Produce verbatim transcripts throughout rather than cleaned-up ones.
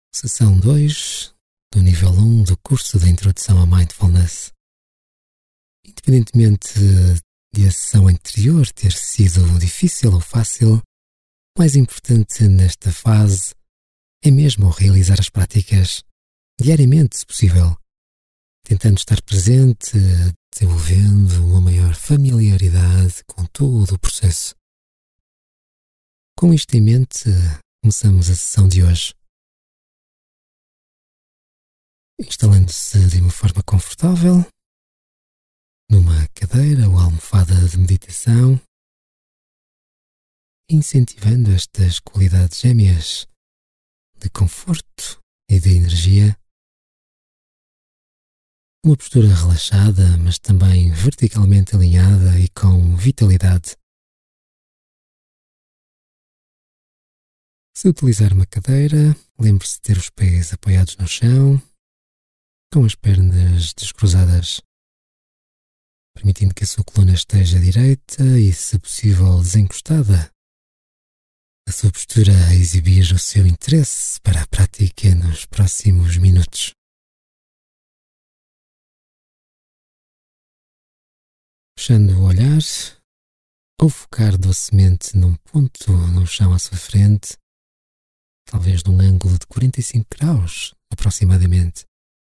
Sessão dois do nível um do curso de Introdução à Mindfulness. Independentemente de a sessão anterior ter sido difícil ou fácil, o mais importante nesta fase é mesmo realizar as práticas diariamente, se possível, tentando estar presente, desenvolvendo uma maior familiaridade com todo o processo. Com isto em mente, começamos a sessão de hoje. Instalando-se de uma forma confortável, numa cadeira ou almofada de meditação, incentivando estas qualidades gêmeas de conforto e de energia. Uma postura relaxada, mas também verticalmente alinhada e com vitalidade. Se utilizar uma cadeira, lembre-se de ter os pés apoiados no chão, com as pernas descruzadas, permitindo que a sua coluna esteja direita e, se possível, desencostada. A sua postura a exibir o seu interesse para a prática nos próximos minutos. Fechando o olhar, ou focar docemente num ponto no chão à sua frente, talvez num ângulo de quarenta e cinco graus, aproximadamente.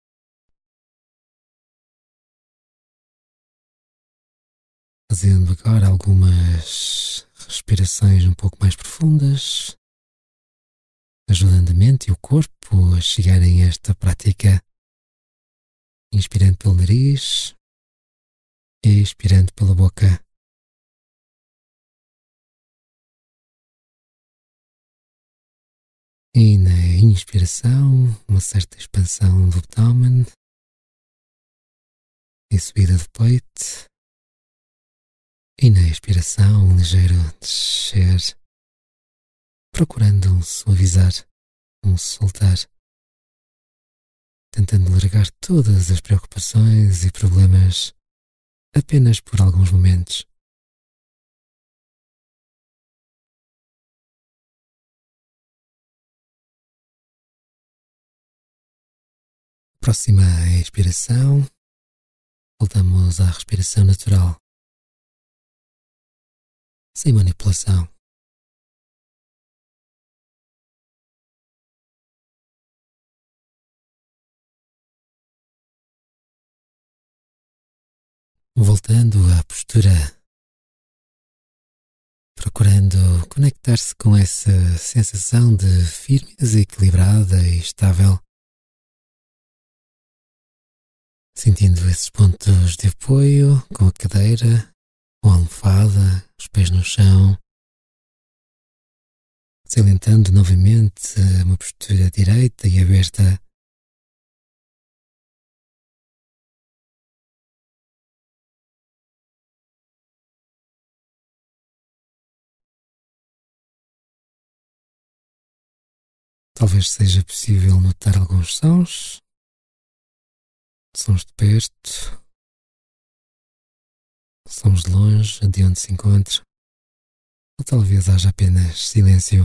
Fazendo agora algumas respirações um pouco mais profundas, ajudando a mente e o corpo a chegarem a esta prática, inspirando pelo nariz e expirando pela boca. E na inspiração, uma certa expansão do abdômen e subida do peito. E na expiração, um ligeiro descer, procurando um suavizar, um soltar, tentando largar todas as preocupações e problemas apenas por alguns momentos. Próxima expiração, voltamos à respiração natural, sem manipulação. Voltando à postura, procurando conectar-se com essa sensação de firmeza equilibrada e estável, sentindo esses pontos de apoio com a cadeira, com a almofada, os pés no chão, salientando novamente uma postura direita e aberta. Talvez seja possível notar alguns sons, sons de perto, sons de longe, de onde se encontra, ou talvez haja apenas silêncio.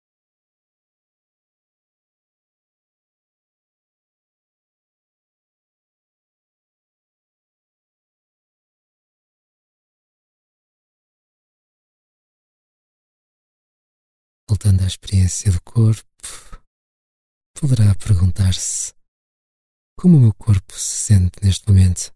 Voltando à experiência do corpo, poderá perguntar-se como o meu corpo se sente neste momento.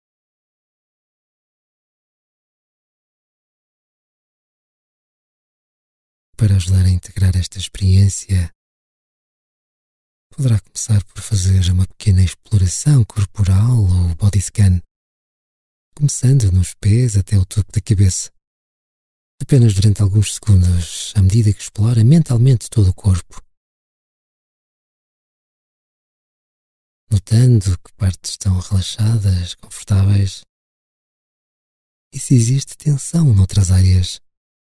Para ajudar a integrar esta experiência, poderá começar por fazer uma pequena exploração corporal ou body scan, começando nos pés até o topo da cabeça, apenas durante alguns segundos, à medida que explora mentalmente todo o corpo. Notando que partes estão relaxadas, confortáveis, e se existe tensão noutras áreas.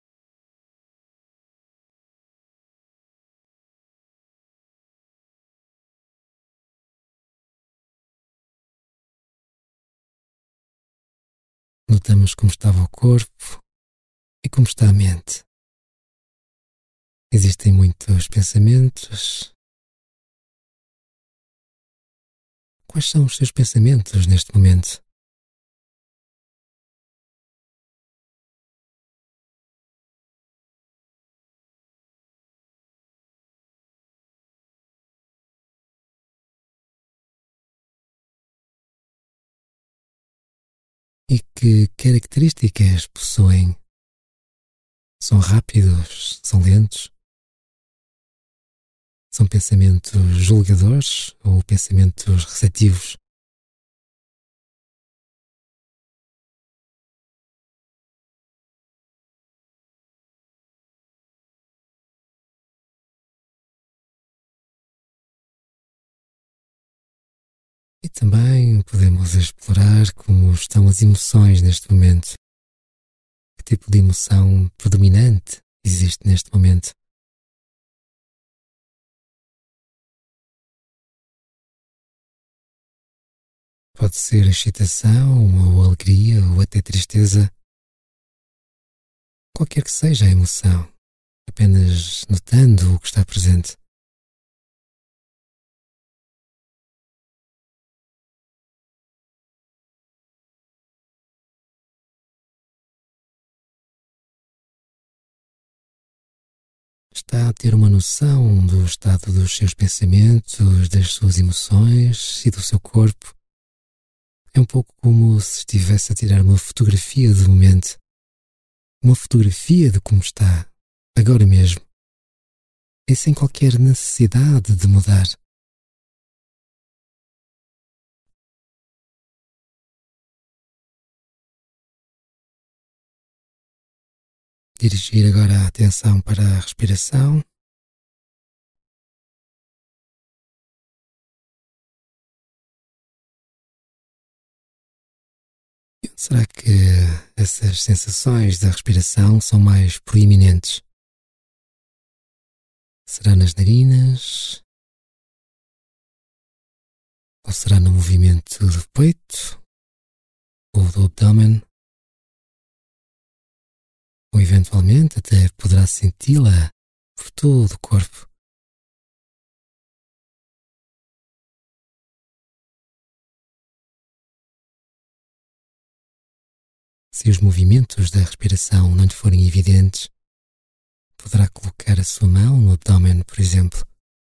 Notamos como estava o corpo e como está a mente. Existem muitos pensamentos, Quais são os seus pensamentos neste momento? E que características possuem? São rápidos? São lentos? São pensamentos julgadores ou pensamentos receptivos? E também podemos explorar como estão as emoções neste momento. Que tipo de emoção predominante existe neste momento? Pode ser excitação, ou alegria, ou até tristeza. Qualquer que seja a emoção, apenas notando o que está presente. Está a ter uma noção do estado dos seus pensamentos, das suas emoções e do seu corpo. É um pouco como se estivesse a tirar uma fotografia do momento. Uma fotografia de como está, agora mesmo. E sem qualquer necessidade de mudar. Dirigir agora a atenção para a respiração. Será que essas sensações da respiração são mais proeminentes? Será nas narinas? Ou será no movimento do peito? Ou do abdômen? Ou eventualmente até poderá senti-la por todo o corpo? Se os movimentos da respiração não lhe forem evidentes, poderá colocar a sua mão no abdômen, por exemplo.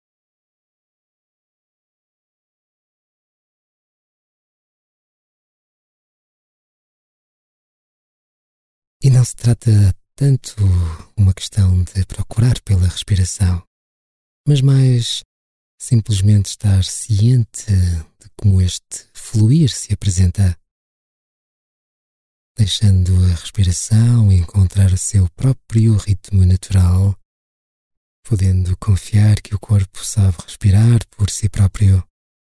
E não se trata tanto uma questão de procurar pela respiração, mas mais simplesmente estar ciente de como este fluir se apresenta, deixando a respiração encontrar o seu próprio ritmo natural, podendo confiar que o corpo sabe respirar por si próprio.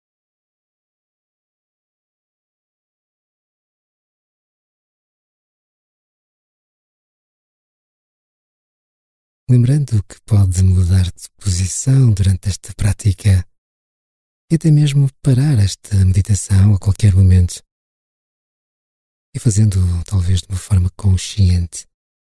Lembrando que pode mudar de posição durante esta prática e até mesmo parar esta meditação a qualquer momento e fazendo talvez de uma forma consciente.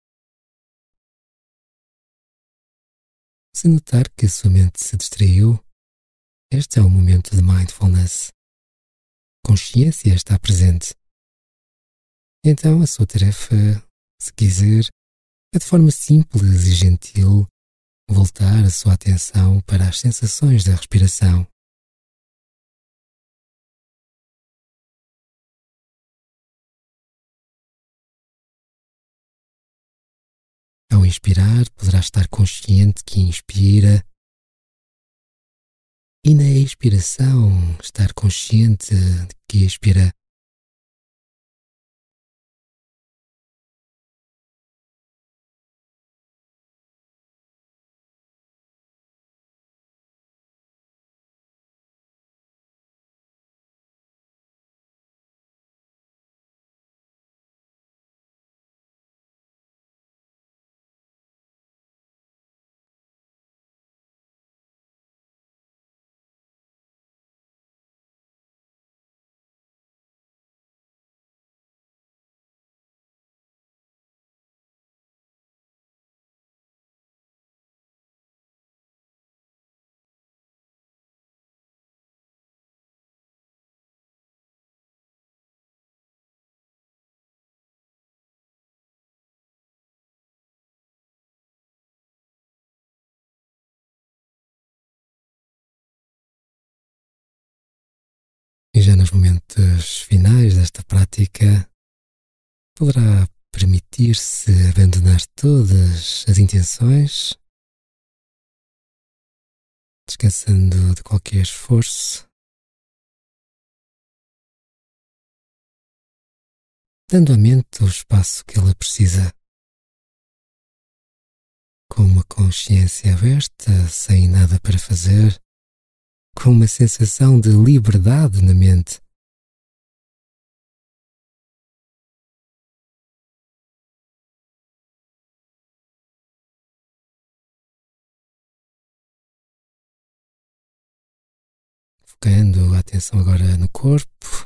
Se notar que a sua mente se distraiu, este é o momento de mindfulness. Consciência está presente. Então a sua tarefa, se quiser, é de forma simples e gentil voltar a sua atenção para as sensações da respiração. Ao inspirar, poderá estar consciente que inspira e na expiração estar consciente de que expira. nos momentos finais desta prática, poderá permitir-se abandonar todas as intenções, descansando de qualquer esforço, dando à mente o espaço que ela precisa, com uma consciência aberta, sem nada para fazer, com uma sensação de liberdade na mente. Focando a atenção agora no corpo,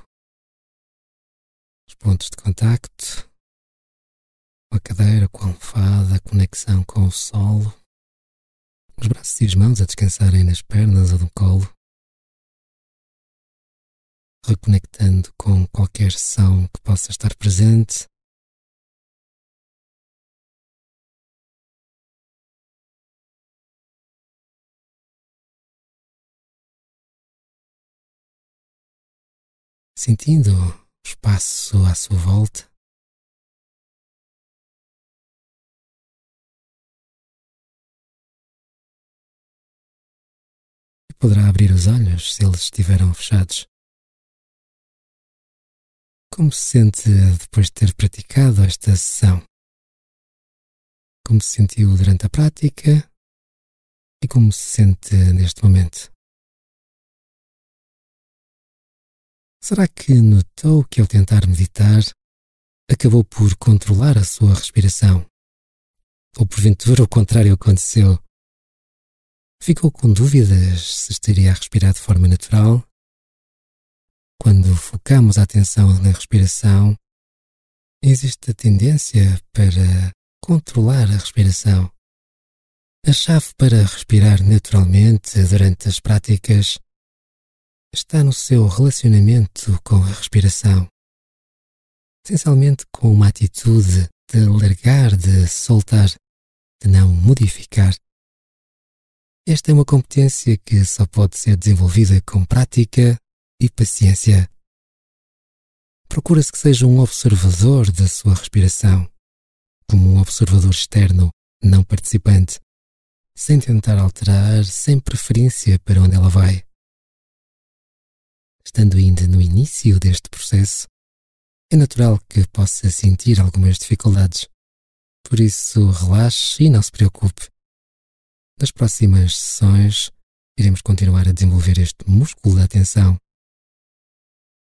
os pontos de contacto, a cadeira com a almofada, a conexão com o solo, os braços e as mãos a descansarem nas pernas ou no colo, reconectando com qualquer som que possa estar presente. Sentindo o espaço à sua volta. E poderá abrir os olhos se eles estiveram fechados. Como se sente depois de ter praticado esta sessão? Como se sentiu durante a prática? E como se sente neste momento? Será que notou que ao tentar meditar, acabou por controlar a sua respiração? Ou porventura o contrário aconteceu? Ficou com dúvidas se estaria a respirar de forma natural? Quando focamos a atenção na respiração, existe a tendência para controlar a respiração. A chave para respirar naturalmente durante as práticas está no seu relacionamento com a respiração, essencialmente com uma atitude de largar, de soltar, de não modificar. Esta é uma competência que só pode ser desenvolvida com prática e paciência. Procura-se que seja um observador da sua respiração, como um observador externo, não participante, sem tentar alterar, sem preferência para onde ela vai. Estando ainda no início deste processo, é natural que possa sentir algumas dificuldades. Por isso, relaxe e não se preocupe. Nas próximas sessões, iremos continuar a desenvolver este músculo da atenção,